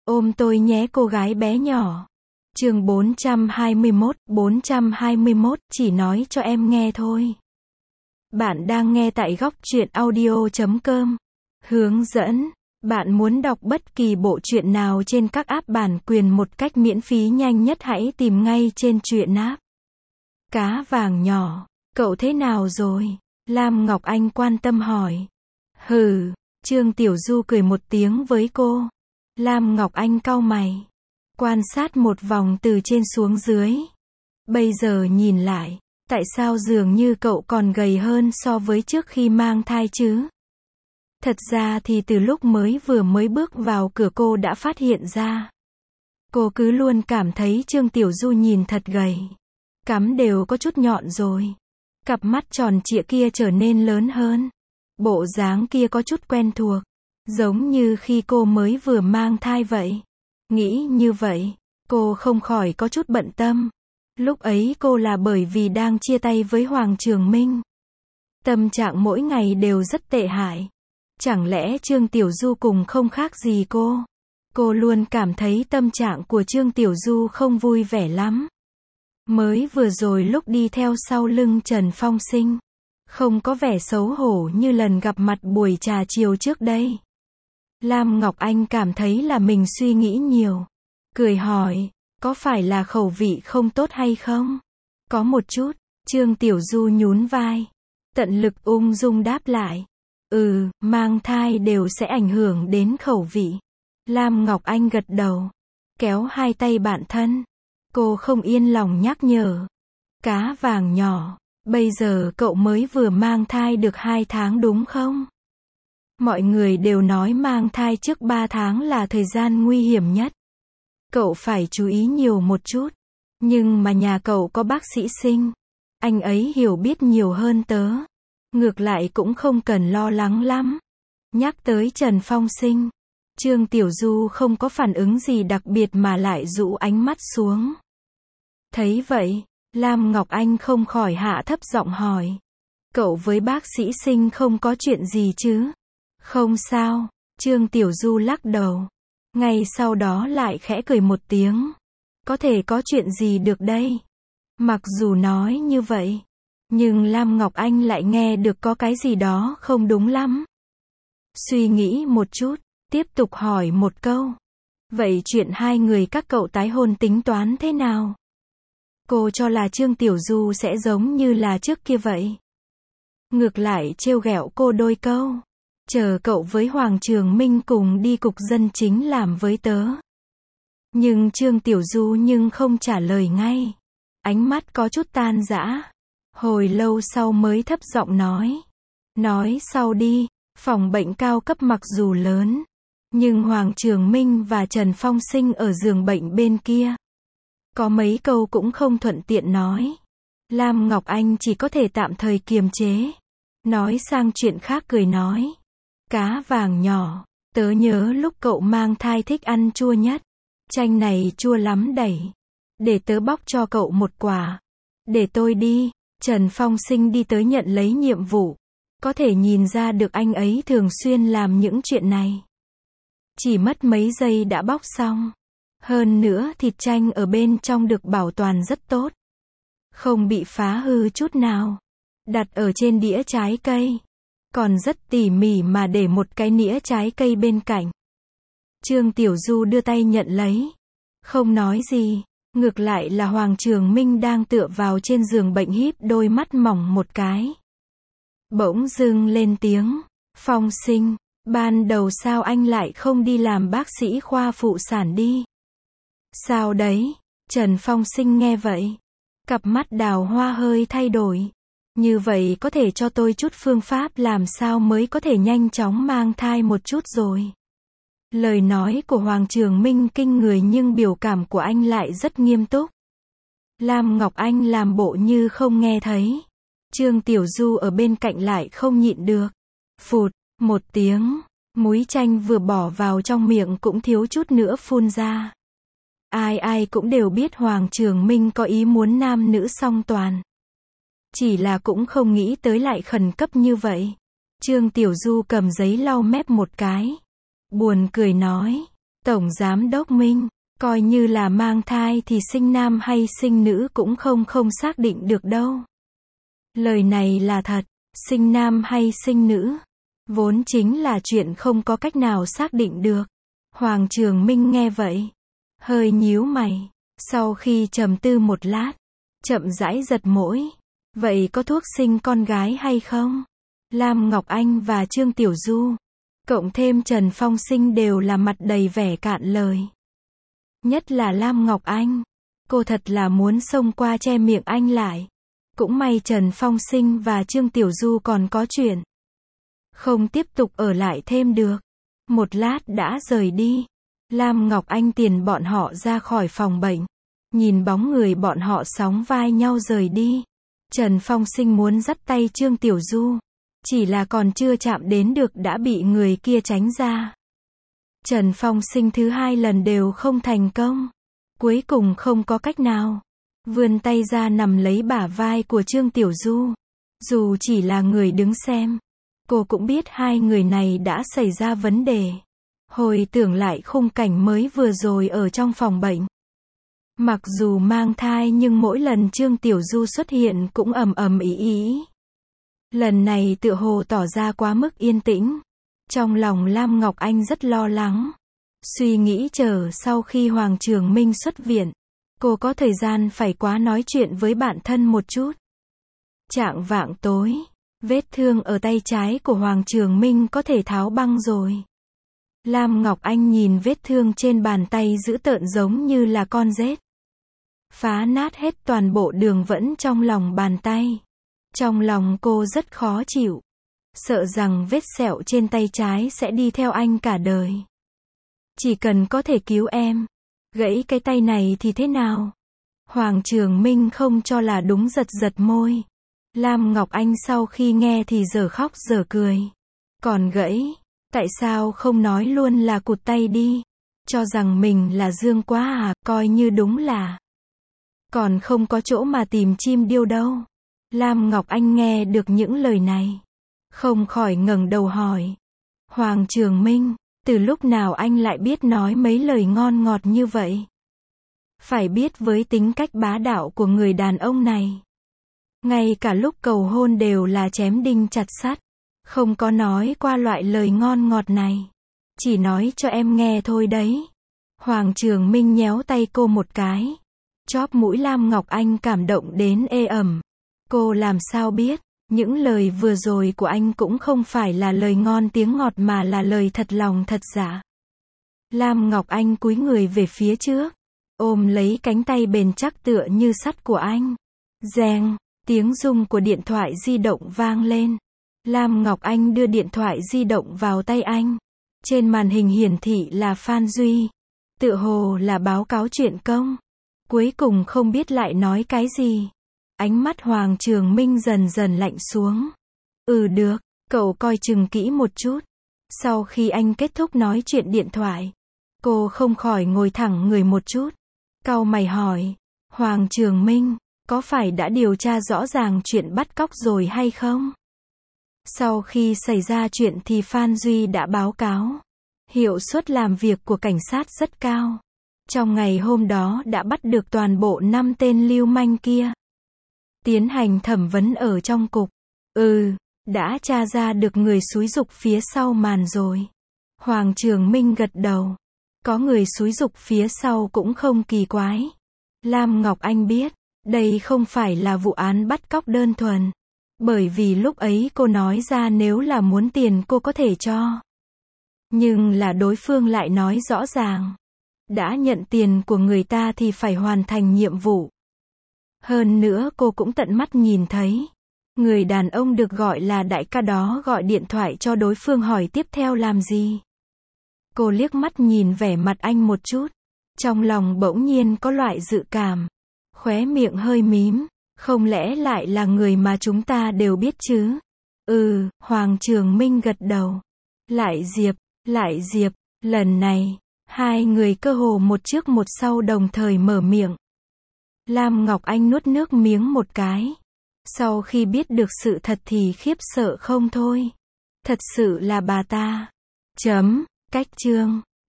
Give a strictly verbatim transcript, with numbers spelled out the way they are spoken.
Ôm tôi nhé cô gái bé nhỏ. Chương bốn trăm hai mươi mốt, bốn trăm hai mươi mốt, chỉ nói cho em nghe thôi. Bạn đang nghe tại góc truyện audio chấm com. Hướng dẫn. Bạn muốn đọc bất kỳ bộ truyện nào trên các app bản quyền một cách miễn phí nhanh nhất, hãy tìm ngay trên truyện app. Cá vàng nhỏ, cậu thế nào rồi? Lam Ngọc Anh quan tâm hỏi. Hừ, Trương Tiểu Du cười một tiếng với cô. Lam Ngọc Anh cau mày, quan sát một vòng từ trên xuống dưới. Bây giờ nhìn lại, tại sao dường như cậu còn gầy hơn so với trước khi mang thai chứ? Thật ra thì từ lúc mới vừa mới bước vào cửa cô đã phát hiện ra. Cô cứ luôn cảm thấy Trương Tiểu Du nhìn thật gầy. Cằm đều có chút nhọn rồi. Cặp mắt tròn trịa kia trở nên lớn hơn. Bộ dáng kia có chút quen thuộc. Giống như khi cô mới vừa mang thai vậy. Nghĩ như vậy, cô không khỏi có chút bận tâm. Lúc ấy cô là bởi vì đang chia tay với Hoàng Trường Minh. Tâm trạng mỗi ngày đều rất tệ hại. Chẳng lẽ Trương Tiểu Du cùng không khác gì cô? Cô luôn cảm thấy tâm trạng của Trương Tiểu Du không vui vẻ lắm. Mới vừa rồi lúc đi theo sau lưng Trần Phong Sinh, không có vẻ xấu hổ như lần gặp mặt buổi trà chiều trước đây. Lam Ngọc Anh cảm thấy là mình suy nghĩ nhiều. Cười hỏi, có phải là khẩu vị không tốt hay không? Có một chút. Trương Tiểu Du nhún vai. Tận lực ung dung đáp lại. Ừ, mang thai đều sẽ ảnh hưởng đến khẩu vị. Lam Ngọc Anh gật đầu. Kéo hai tay bạn thân. Cô không yên lòng nhắc nhở. Cá vàng nhỏ, bây giờ cậu mới vừa mang thai được hai tháng đúng không? Mọi người đều nói mang thai trước ba tháng là thời gian nguy hiểm nhất. Cậu phải chú ý nhiều một chút. Nhưng mà nhà cậu có bác sĩ sinh. Anh ấy hiểu biết nhiều hơn tớ. Ngược lại cũng không cần lo lắng lắm. Nhắc tới Trần Phong Sinh, Trương Tiểu Du không có phản ứng gì đặc biệt mà lại rũ ánh mắt xuống. Thấy vậy, Lam Ngọc Anh không khỏi hạ thấp giọng hỏi. Cậu với bác sĩ sinh không có chuyện gì chứ? Không sao, Trương Tiểu Du lắc đầu. Ngay sau đó lại khẽ cười một tiếng. Có thể có chuyện gì được đây? Mặc dù nói như vậy, nhưng Lam Ngọc Anh lại nghe được có cái gì đó không đúng lắm. Suy nghĩ một chút, tiếp tục hỏi một câu. Vậy chuyện hai người các cậu tái hôn tính toán thế nào? Cô cho là Trương Tiểu Du sẽ giống như là trước kia vậy. Ngược lại trêu ghẹo cô đôi câu. Chờ cậu với Hoàng Trường Minh cùng đi cục dân chính làm với tớ. Nhưng Trương Tiểu Du nhưng không trả lời ngay. Ánh mắt có chút tan rã. Hồi lâu sau mới thấp giọng nói. Nói sau đi, phòng bệnh cao cấp mặc dù lớn. Nhưng Hoàng Trường Minh và Trần Phong Sinh ở giường bệnh bên kia. Có mấy câu cũng không thuận tiện nói. Lam Ngọc Anh chỉ có thể tạm thời kiềm chế. Nói sang chuyện khác cười nói. Cá vàng nhỏ, tớ nhớ lúc cậu mang thai thích ăn chua nhất. Chanh này chua lắm đẩy. Để tớ bóc cho cậu một quả. Để tôi đi. Trần Phong Sinh đi tới nhận lấy nhiệm vụ. Có thể nhìn ra được anh ấy thường xuyên làm những chuyện này. Chỉ mất mấy giây đã bóc xong. Hơn nữa thịt chanh ở bên trong được bảo toàn rất tốt. Không bị phá hư chút nào. Đặt ở trên đĩa trái cây. Còn rất tỉ mỉ mà để một cái nĩa trái cây bên cạnh. Trương Tiểu Du đưa tay nhận lấy. Không nói gì. Ngược lại là Hoàng Trường Minh đang tựa vào trên giường bệnh híp đôi mắt mỏng một cái. Bỗng dưng lên tiếng. Phong Sinh, ban đầu sao anh lại không đi làm bác sĩ khoa phụ sản đi? Sao đấy? Trần Phong Sinh nghe vậy. Cặp mắt đào hoa hơi thay đổi. Như vậy có thể cho tôi chút phương pháp làm sao mới có thể nhanh chóng mang thai một chút rồi. Lời nói của Hoàng Trường Minh kinh người nhưng biểu cảm của anh lại rất nghiêm túc. Lam Ngọc Anh làm bộ như không nghe thấy. Trương Tiểu Du ở bên cạnh lại không nhịn được. Phụt, một tiếng, múi chanh vừa bỏ vào trong miệng cũng thiếu chút nữa phun ra. Ai ai cũng đều biết Hoàng Trường Minh có ý muốn nam nữ song toàn. Chỉ là cũng không nghĩ tới lại khẩn cấp như vậy. Trương Tiểu Du cầm giấy lau mép một cái. Buồn cười nói. Tổng Giám đốc Minh, coi như là mang thai thì sinh nam hay sinh nữ cũng không không xác định được đâu. Lời này là thật, sinh nam hay sinh nữ, vốn chính là chuyện không có cách nào xác định được. Hoàng Trường Minh nghe vậy, hơi nhíu mày, sau khi trầm tư một lát, chậm rãi giật mũi. Vậy có thuốc sinh con gái hay không? Lam Ngọc Anh và Trương Tiểu Du, cộng thêm Trần Phong Sinh đều là mặt đầy vẻ cạn lời. Nhất là Lam Ngọc Anh, cô thật là muốn xông qua che miệng anh lại. Cũng may Trần Phong Sinh và Trương Tiểu Du còn có chuyện, không tiếp tục ở lại thêm được. Một lát đã rời đi. Lam Ngọc Anh tiền bọn họ ra khỏi phòng bệnh, nhìn bóng người bọn họ sóng vai nhau rời đi. Trần Phong Sinh muốn dắt tay Trương Tiểu Du, chỉ là còn chưa chạm đến được đã bị người kia tránh ra. Trần Phong Sinh thứ hai lần đều không thành công, cuối cùng không có cách nào, vươn tay ra nằm lấy bả vai của Trương Tiểu Du. Dù chỉ là người đứng xem, cô cũng biết hai người này đã xảy ra vấn đề. Hồi tưởng lại khung cảnh mới vừa rồi ở trong phòng bệnh. Mặc dù mang thai nhưng mỗi lần Trương Tiểu Du xuất hiện cũng ầm ầm ĩ ĩ. Lần này tựa hồ tỏ ra quá mức yên tĩnh. Trong lòng Lam Ngọc Anh rất lo lắng. Suy nghĩ chờ sau khi Hoàng Trường Minh xuất viện, cô có thời gian phải quá nói chuyện với bạn thân một chút. Chạng vạng tối, vết thương ở tay trái của Hoàng Trường Minh có thể tháo băng rồi. Lam Ngọc Anh nhìn vết thương trên bàn tay dữ tợn giống như là con rết, phá nát hết toàn bộ đường vẫn trong lòng bàn tay. Trong lòng cô rất khó chịu, sợ rằng vết sẹo trên tay trái sẽ đi theo anh cả đời. Chỉ cần có thể cứu em, gãy cái tay này thì thế nào? Hoàng Trường Minh không cho là đúng, giật giật môi. Lam Ngọc Anh sau khi nghe thì giờ khóc giờ cười. Còn gãy, tại sao không nói luôn là cụt tay đi? Cho rằng mình là Dương quá à, coi như đúng là còn không có chỗ mà tìm chim điêu đâu. Lam Ngọc Anh nghe được những lời này, không khỏi ngẩng đầu hỏi. Hoàng Trường Minh, từ lúc nào anh lại biết nói mấy lời ngon ngọt như vậy? Phải biết với tính cách bá đạo của người đàn ông này, ngay cả lúc cầu hôn đều là chém đinh chặt sắt, không có nói qua loại lời ngon ngọt này. Chỉ nói cho em nghe thôi đấy. Hoàng Trường Minh nhéo tay cô một cái. Chóp mũi Lam Ngọc Anh cảm động đến ê ẩm. Cô làm sao biết, những lời vừa rồi của anh cũng không phải là lời ngon tiếng ngọt mà là lời thật lòng thật dạ. Lam Ngọc Anh cúi người về phía trước, ôm lấy cánh tay bền chắc tựa như sắt của anh. Reng, tiếng rung của điện thoại di động vang lên. Lam Ngọc Anh đưa điện thoại di động vào tay anh. Trên màn hình hiển thị là Phan Duy. Tựa hồ là báo cáo chuyện công. Cuối cùng không biết lại nói cái gì. Ánh mắt Hoàng Trường Minh dần dần lạnh xuống. Ừ được, cậu coi chừng kỹ một chút. Sau khi anh kết thúc nói chuyện điện thoại, cô không khỏi ngồi thẳng người một chút. Cau mày hỏi, Hoàng Trường Minh, có phải đã điều tra rõ ràng chuyện bắt cóc rồi hay không? Sau khi xảy ra chuyện thì Phan Duy đã báo cáo. Hiệu suất làm việc của cảnh sát rất cao. Trong ngày hôm đó đã bắt được toàn bộ năm tên lưu manh kia. Tiến hành thẩm vấn ở trong cục. Ừ, đã tra ra được người xúi giục phía sau màn rồi. Hoàng Trường Minh gật đầu. Có người xúi giục phía sau cũng không kỳ quái. Lam Ngọc Anh biết, đây không phải là vụ án bắt cóc đơn thuần. Bởi vì lúc ấy cô nói ra nếu là muốn tiền cô có thể cho. Nhưng là đối phương lại nói rõ ràng. Đã nhận tiền của người ta thì phải hoàn thành nhiệm vụ. Hơn nữa cô cũng tận mắt nhìn thấy. Người đàn ông được gọi là đại ca đó gọi điện thoại cho đối phương hỏi tiếp theo làm gì. Cô liếc mắt nhìn vẻ mặt anh một chút. Trong lòng bỗng nhiên có loại dự cảm. Khóe miệng hơi mím. Không lẽ lại là người mà chúng ta đều biết chứ? Ừ, Hoàng Trường Minh gật đầu. Lại Diệp, lại Diệp, lần này, hai người cơ hồ một trước một sau đồng thời mở miệng. Lam Ngọc Anh nuốt nước miếng một cái. Sau khi biết được sự thật thì khiếp sợ không thôi. Thật sự là bà ta. Chấm, cách chương.